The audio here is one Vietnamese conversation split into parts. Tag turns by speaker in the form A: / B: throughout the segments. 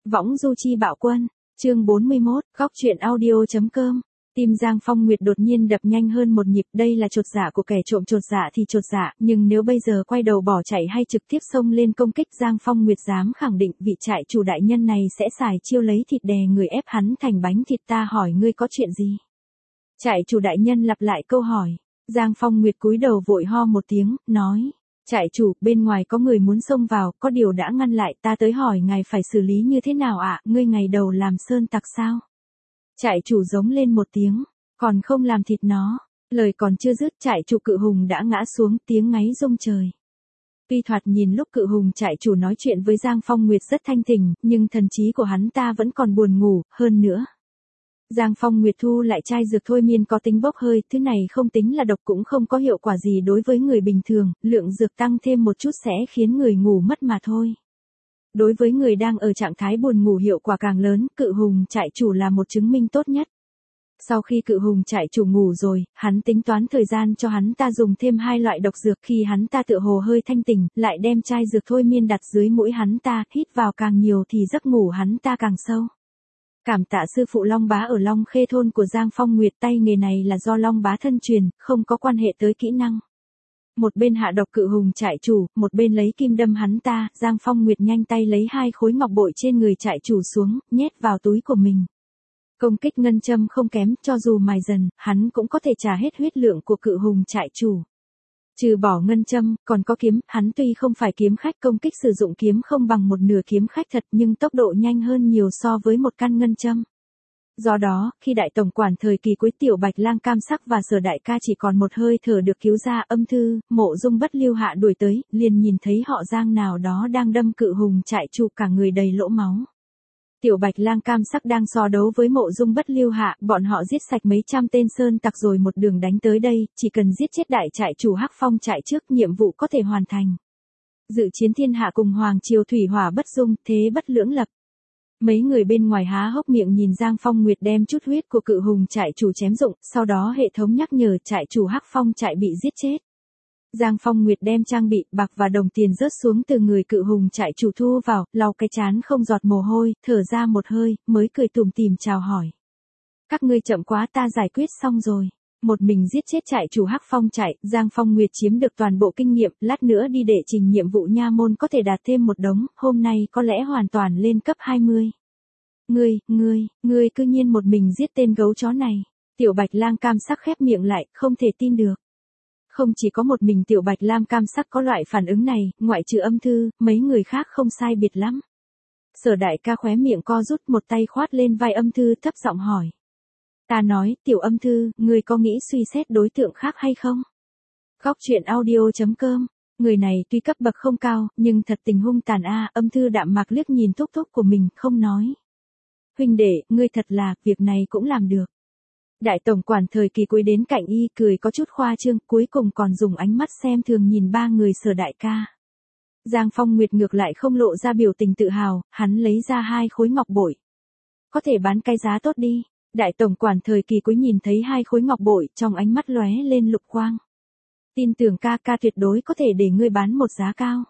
A: Võng du chi bạo quân, chương 41, góc truyện audio.com. Tim Giang Phong Nguyệt đột nhiên đập nhanh hơn một nhịp, đây là chột dạ của kẻ trộm chột dạ thì chột dạ, nhưng nếu bây giờ quay đầu bỏ chạy hay trực tiếp xông lên công kích, Giang Phong Nguyệt dám khẳng định vị trại chủ đại nhân này sẽ xài chiêu lấy thịt đè người ép hắn thành bánh thịt. Ta hỏi ngươi có chuyện gì? Trại chủ đại nhân lặp lại câu hỏi. Giang Phong Nguyệt cúi đầu vội ho một tiếng, nói. Trại chủ, bên ngoài có người muốn xông vào, có điều đã ngăn lại, ta tới hỏi ngài phải xử lý như thế nào ạ? Ngươi ngày đầu làm sơn tặc sao? Trại chủ giống lên một tiếng, còn không làm thịt nó. Lời còn chưa dứt, trại chủ Cự Hùng đã ngã xuống, tiếng ngáy rung trời. Tuy thoạt nhìn lúc Cự Hùng trại chủ nói chuyện với Giang Phong Nguyệt rất thanh tỉnh, nhưng thần trí của hắn ta vẫn còn buồn ngủ, hơn nữa. Giang Phong Nguyệt thu lại chai dược thôi miên có tính bốc hơi, thứ này không tính là độc cũng không có hiệu quả gì đối với người bình thường, lượng dược tăng thêm một chút sẽ khiến người ngủ mất mà thôi. Đối với người đang ở trạng thái buồn ngủ hiệu quả càng lớn, Cự Hùng trại chủ là một chứng minh tốt nhất. Sau khi Cự Hùng trại chủ ngủ rồi, hắn tính toán thời gian cho hắn ta dùng thêm 2 loại độc dược, khi hắn ta tựa hồ hơi thanh tỉnh, lại đem chai dược thôi miên đặt dưới mũi hắn ta, hít vào càng nhiều thì giấc ngủ hắn ta càng sâu. Cảm tạ sư phụ Long Bá ở Long Khê thôn của Giang Phong Nguyệt, tay nghề này là do Long Bá thân truyền, không có quan hệ tới kỹ năng. Một bên hạ độc Cự Hùng trại chủ, một bên lấy kim đâm hắn ta, Giang Phong Nguyệt nhanh tay lấy 2 khối ngọc bội trên người trại chủ xuống, nhét vào túi của mình. Công kích ngân châm không kém, cho dù mài dần, hắn cũng có thể trả hết huyết lượng của Cự Hùng trại chủ. Trừ bỏ ngân châm, còn có kiếm, hắn tuy không phải kiếm khách, công kích sử dụng kiếm không bằng một nửa kiếm khách thật, nhưng tốc độ nhanh hơn nhiều so với một căn ngân châm. Do đó, khi đại tổng quản thời kỳ cuối Tiểu Bạch Lang Cam Sắc và Sở Đại Ca chỉ còn một hơi thở được cứu ra, Âm Thư, Mộ Dung Bất Lưu Hạ đuổi tới, liền nhìn thấy họ Giang nào đó đang đâm Cự Hùng trại chủ, cả người đầy lỗ máu. Tiểu Bạch Lang Cam Sắc đang so đấu với Mộ Dung Bất Lưu Hạ, bọn họ giết sạch mấy trăm tên sơn tặc rồi một đường đánh tới đây, chỉ cần giết chết đại trại chủ Hắc Phong trại trước, nhiệm vụ có thể hoàn thành. Dự chiến thiên hạ cùng hoàng triều thủy hỏa bất dung, thế bất lưỡng lập. Mấy người bên ngoài há hốc miệng nhìn Giang Phong Nguyệt đem chút huyết của Cự Hùng trại chủ chém rụng, sau đó hệ thống nhắc nhở trại chủ Hắc Phong trại bị giết chết. Giang Phong Nguyệt đem trang bị, bạc và đồng tiền rớt xuống từ người Cự Hùng trại chủ thu vào, lau cái trán không giọt mồ hôi, thở ra một hơi, mới cười tủm tỉm chào hỏi. Các ngươi chậm quá, ta giải quyết xong rồi. Một mình giết chết trại chủ Hắc Phong trại, Giang Phong Nguyệt chiếm được toàn bộ kinh nghiệm, lát nữa đi đệ trình nhiệm vụ nha môn có thể đạt thêm một đống, hôm nay có lẽ hoàn toàn lên cấp 20. Ngươi cư nhiên một mình giết tên gấu chó này. Tiểu Bạch Lang Cam Sắc khép miệng lại, không thể tin được. Không chỉ có một mình Tiểu Bạch Lam Cam Sắc có loại phản ứng này, ngoại trừ Âm Thư, mấy người khác không sai biệt lắm. Sở Đại Ca khóe miệng co rút, một tay khoát lên vai Âm Thư thấp giọng hỏi. Ta nói, Tiểu Âm Thư, ngươi có nghĩ suy xét đối tượng khác hay không? Góc truyện audio.com. Người này tuy cấp bậc không cao, nhưng thật tình hung tàn a. Âm Thư đạm mạc liếc nhìn thúc thúc của mình, không nói. Huynh đệ, ngươi thật là, việc này cũng làm được. Đại tổng quản thời kỳ cuối đến cạnh y, cười có chút khoa trương, cuối cùng còn dùng ánh mắt xem thường nhìn 3 người Sở Đại Ca. Giang Phong Nguyệt ngược lại không lộ ra biểu tình tự hào, hắn lấy ra 2 khối ngọc bội. Có thể bán cái giá tốt đi. Đại tổng quản thời kỳ cuối nhìn thấy 2 khối ngọc bội, trong ánh mắt lóe lên lục quang. Tin tưởng ca ca tuyệt đối có thể để ngươi bán một giá cao.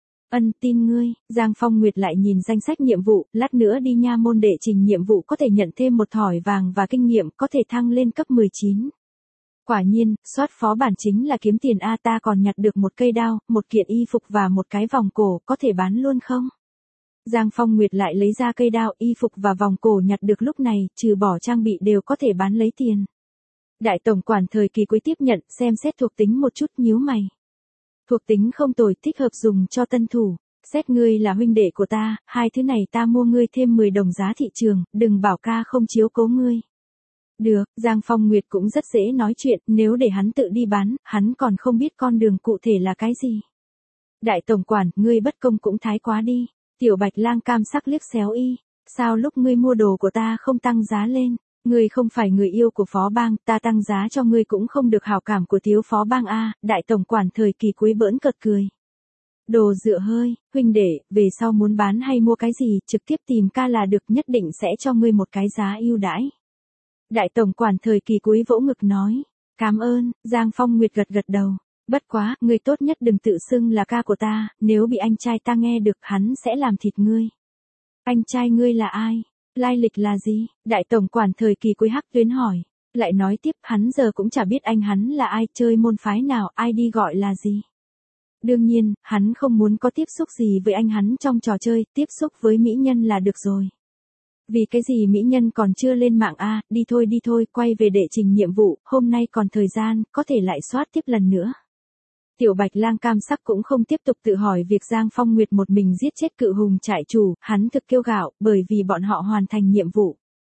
A: Tin ngươi. Giang Phong Nguyệt lại nhìn danh sách nhiệm vụ, lát nữa đi nha môn đệ trình nhiệm vụ có thể nhận thêm một thỏi vàng và kinh nghiệm, có thể thăng lên cấp 19. Quả nhiên, soát phó bản chính là kiếm tiền a. Ta còn nhặt được một cây đao, một kiện y phục và một cái vòng cổ, có thể bán luôn không? Giang Phong Nguyệt lại lấy ra cây đao, y phục và vòng cổ nhặt được lúc này, trừ bỏ trang bị đều có thể bán lấy tiền. Đại tổng quản thời kỳ cuối tiếp nhận, xem xét thuộc tính một chút, nhíu mày. Thuộc tính không tồi, thích hợp dùng cho tân thủ. Xét ngươi là huynh đệ của ta, 2 thứ này ta mua ngươi thêm 10 đồng giá thị trường, đừng bảo ca không chiếu cố ngươi. Được, Giang Phong Nguyệt cũng rất dễ nói chuyện, nếu để hắn tự đi bán, hắn còn không biết con đường cụ thể là cái gì. Đại tổng quản, ngươi bất công cũng thái quá đi. Tiểu Bạch Lang Cam Sắc liếc xéo y. Sao lúc ngươi mua đồ của ta không tăng giá lên? Ngươi không phải người yêu của phó bang, ta tăng giá cho ngươi cũng không được hảo cảm của thiếu phó bang a. Đại tổng quản thời kỳ cuối bỡn cợt cười. Đồ dựa hơi, huynh đệ, về sau muốn bán hay mua cái gì, trực tiếp tìm ca là được, nhất định sẽ cho ngươi một cái giá ưu đãi. Đại tổng quản thời kỳ cuối vỗ ngực nói. Cảm ơn. Giang Phong Nguyệt gật đầu. Bất quá, ngươi tốt nhất đừng tự xưng là ca của ta, nếu bị anh trai ta nghe được hắn sẽ làm thịt ngươi. Anh trai ngươi là ai? Lai lịch là gì? Đại tổng quản thời kỳ cuối Hắc Tuyến hỏi. Lại nói tiếp, hắn giờ cũng chả biết anh hắn là ai, chơi môn phái nào, ai đi gọi là gì. Đương nhiên, hắn không muốn có tiếp xúc gì với anh hắn trong trò chơi, tiếp xúc với mỹ nhân là được rồi. Vì cái gì mỹ nhân còn chưa lên mạng a, đi thôi, quay về đệ trình nhiệm vụ, hôm nay còn thời gian, có thể lại soát tiếp lần nữa. Tiểu Bạch Lang cam sắc cũng không tiếp tục tự hỏi việc Giang Phong Nguyệt một mình giết chết cự hùng trại chủ, hắn thực kiêu gạo, bởi vì bọn họ hoàn thành nhiệm vụ.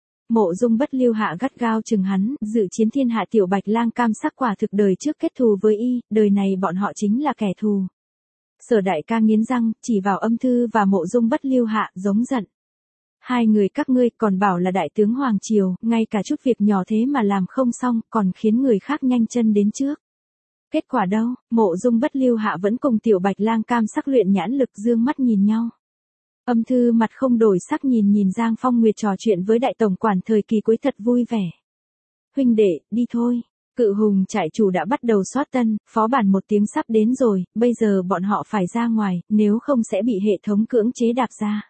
A: Mộ Dung Bất Lưu hạ gắt gao chừng hắn, dự chiến thiên hạ. Tiểu Bạch Lang cam sắc quả thực đời trước kết thù với y, đời này bọn họ chính là kẻ thù. Sở Đại ca nghiến răng, chỉ vào Âm Thư và Mộ Dung Bất Lưu hạ, giống giận. Hai người các ngươi còn bảo là đại tướng Hoàng Triều, ngay cả chút việc nhỏ thế mà làm không xong, còn khiến người khác nhanh chân đến trước. Kết quả đâu, Mộ Dung Bất Lưu hạ vẫn cùng Tiểu Bạch Lang cam sắc luyện nhãn lực, dương mắt nhìn nhau. Âm Thư mặt không đổi sắc nhìn Giang Phong Nguyệt trò chuyện với đại tổng quản thời kỳ cuối thật vui vẻ. Huynh đệ, đi thôi. Cự hùng trại chủ đã bắt đầu soát tân, phó bản một tiếng sắp đến rồi, bây giờ bọn họ phải ra ngoài, nếu không sẽ bị hệ thống cưỡng chế đạp ra.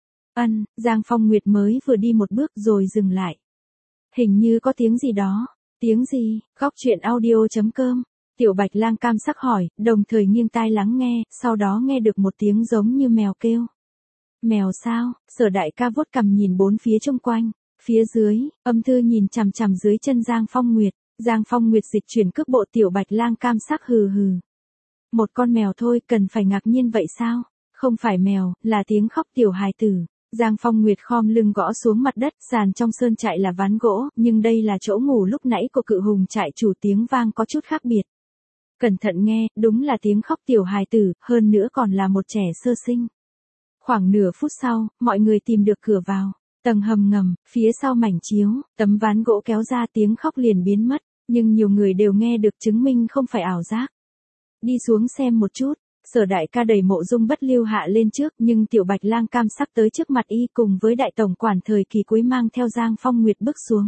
A: Giang Phong Nguyệt mới vừa đi một bước rồi dừng lại. Hình như có tiếng gì đó. Tiếng gì? Góc truyện audio.com. Tiểu Bạch Lang cam sắc hỏi, đồng thời nghiêng tai lắng nghe, sau đó nghe được một tiếng giống như mèo kêu. Mèo sao? Sở Đại ca vuốt cằm nhìn bốn phía xung quanh. Phía dưới, Âm Thư nhìn chằm chằm dưới chân Giang Phong Nguyệt. Giang Phong Nguyệt dịch chuyển cước bộ. Tiểu Bạch Lang cam sắc hừ hừ. Một con mèo thôi, cần phải ngạc nhiên vậy sao? Không phải mèo, là tiếng khóc tiểu hài tử. Giang Phong Nguyệt khom lưng gõ xuống mặt đất, sàn trong sơn trại là ván gỗ, nhưng đây là chỗ ngủ lúc nãy của cự hùng trại chủ, tiếng vang có chút khác biệt. Cẩn thận nghe, đúng là tiếng khóc tiểu hài tử, hơn nữa còn là một trẻ sơ sinh. Khoảng nửa phút sau, mọi người tìm được cửa vào. Tầng hầm ngầm, phía sau mảnh chiếu, tấm ván gỗ kéo ra, tiếng khóc liền biến mất, nhưng nhiều người đều nghe được, chứng minh không phải ảo giác. Đi xuống xem một chút. Sở Đại ca đẩy Mộ Dung Bất Lưu hạ lên trước, nhưng Tiểu Bạch Lang cam sắc tới trước mặt y cùng với đại tổng quản thời kỳ cuối mang theo Giang Phong Nguyệt bước xuống.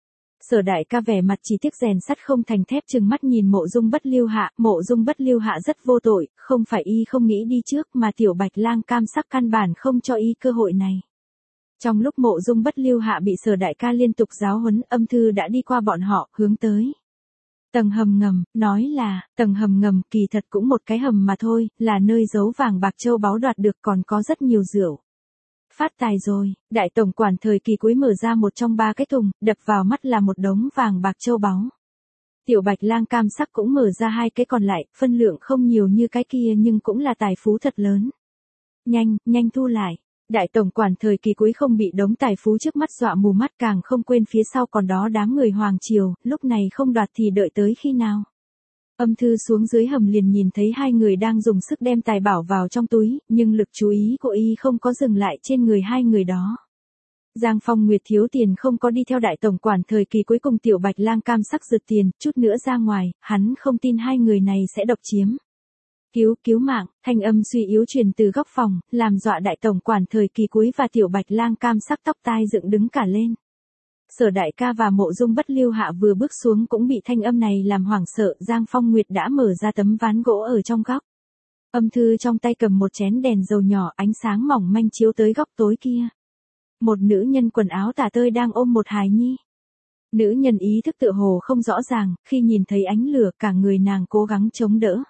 A: Sở Đại ca vẻ mặt chỉ tiếc rèn sắt không thành thép, trừng mắt nhìn Mộ Dung Bất Lưu hạ. Mộ Dung Bất Lưu hạ rất vô tội, không phải y không nghĩ đi trước mà Tiểu Bạch Lang cam sắc căn bản không cho y cơ hội này. Trong lúc Mộ Dung Bất Lưu hạ bị Sở Đại ca liên tục giáo huấn, Âm Thư đã đi qua bọn họ, hướng tới tầng hầm ngầm, nói là, tầng hầm ngầm kỳ thật cũng một cái hầm mà thôi, là nơi giấu vàng bạc châu báu đoạt được, còn có rất nhiều rượu. Phát tài rồi, đại tổng quản thời kỳ cuối mở ra một trong ba cái thùng, đập vào mắt là một đống vàng bạc châu báu. Tiểu Bạch Lang cam sắc cũng mở ra hai cái còn lại, phân lượng không nhiều như cái kia nhưng cũng là tài phú thật lớn. Nhanh thu lại. Đại tổng quản thời kỳ cuối không bị đống tài phú trước mắt dọa mù mắt, càng không quên phía sau còn đó đám người Hoàng Triều, lúc này không đoạt thì đợi tới khi nào. Âm Thư xuống dưới hầm liền nhìn thấy hai người đang dùng sức đem tài bảo vào trong túi, nhưng lực chú ý của y không có dừng lại trên người hai người đó. Giang Phong Nguyệt thiếu tiền không có đi theo đại tổng quản thời kỳ cuối cùng Tiểu Bạch Lang cam sắc rượt tiền, chút nữa ra ngoài, hắn không tin hai người này sẽ độc chiếm. Cứu mạng, thanh âm suy yếu truyền từ góc phòng, làm dọa đại tổng quản thời kỳ cuối và Tiểu Bạch Lang cam sắc tóc tai dựng đứng cả lên. Sở Đại ca và Mộ Dung Bất Lưu hạ vừa bước xuống cũng bị thanh âm này làm hoảng sợ. Giang Phong Nguyệt đã mở ra tấm ván gỗ ở trong góc. Âm Thư trong tay cầm một chén đèn dầu nhỏ, ánh sáng mỏng manh chiếu tới góc tối kia. Một nữ nhân quần áo tả tơi đang ôm một hài nhi. Nữ nhân ý thức tựa hồ không rõ ràng, khi nhìn thấy ánh lửa cả người nàng cố gắng chống đỡ.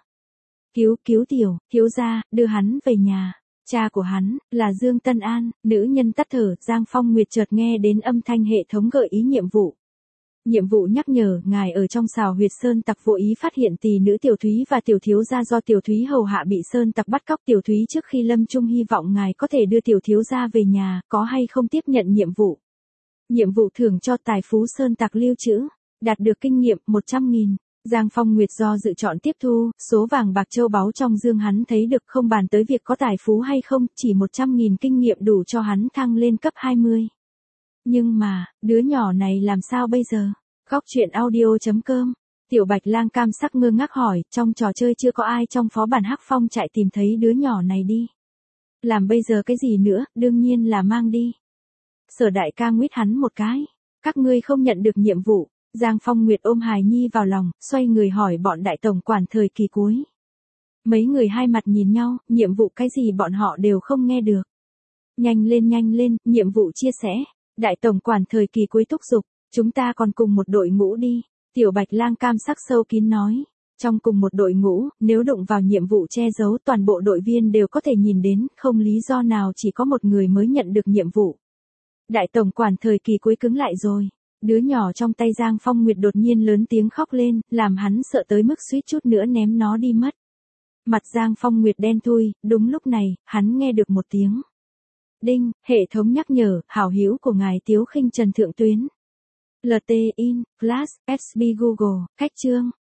A: Cứu thiếu gia, đưa hắn về nhà. Cha của hắn, là Dương Tân An. Nữ nhân tắt thở. Giang Phong Nguyệt chợt nghe đến âm thanh hệ thống gợi ý nhiệm vụ. Nhiệm vụ nhắc nhở, ngài ở trong Sào Huyệt Sơn Tặc vô ý phát hiện tỷ nữ Tiểu Thúy và Tiểu Thiếu gia do Tiểu Thúy hầu hạ bị Sơn Tặc bắt cóc. Tiểu Thúy trước khi lâm chung hy vọng ngài có thể đưa Tiểu Thiếu gia về nhà, có hay không tiếp nhận nhiệm vụ. Nhiệm vụ thưởng cho tài phú Sơn Tặc lưu trữ. Đạt được kinh nghiệm 100.000. Giang Phong Nguyệt do dự chọn tiếp thu, số vàng bạc châu báu trong dương hắn thấy được không bàn tới việc có tài phú hay không, chỉ 100.000 kinh nghiệm đủ cho hắn thăng lên cấp 20. Nhưng mà, đứa nhỏ này làm sao bây giờ? Góc truyện audio.com. Tiểu Bạch Lang cam sắc ngơ ngác hỏi, trong trò chơi chưa có ai trong phó bản Hắc Phong chạy tìm thấy đứa nhỏ này đi. Làm bây giờ cái gì nữa, đương nhiên là mang đi. Sở Đại ca nguyết hắn một cái. Các ngươi không nhận được nhiệm vụ. Giang Phong Nguyệt ôm hài nhi vào lòng, xoay người hỏi bọn đại tổng quản thời kỳ cuối. Mấy người hai mặt nhìn nhau, nhiệm vụ cái gì bọn họ đều không nghe được. nhanh lên, nhiệm vụ chia sẻ. Đại tổng quản thời kỳ cuối thúc giục, chúng ta còn cùng một đội ngũ đi. Tiểu Bạch Lang cam sắc sâu kín nói. Trong cùng một đội ngũ, nếu đụng vào nhiệm vụ che giấu toàn bộ đội viên đều có thể nhìn đến, không lý do nào chỉ có một người mới nhận được nhiệm vụ. Đại tổng quản thời kỳ cuối cứng lại rồi. Đứa nhỏ trong tay Giang Phong Nguyệt đột nhiên lớn tiếng khóc lên, làm hắn sợ tới mức suýt chút nữa ném nó đi mất. Mặt Giang Phong Nguyệt đen thui, đúng lúc này, hắn nghe được một tiếng. Đinh, hệ thống nhắc nhở, hảo hữu của ngài Tiếu Khinh Trần thượng tuyến. LT in, Flash, SB Google, khách trương.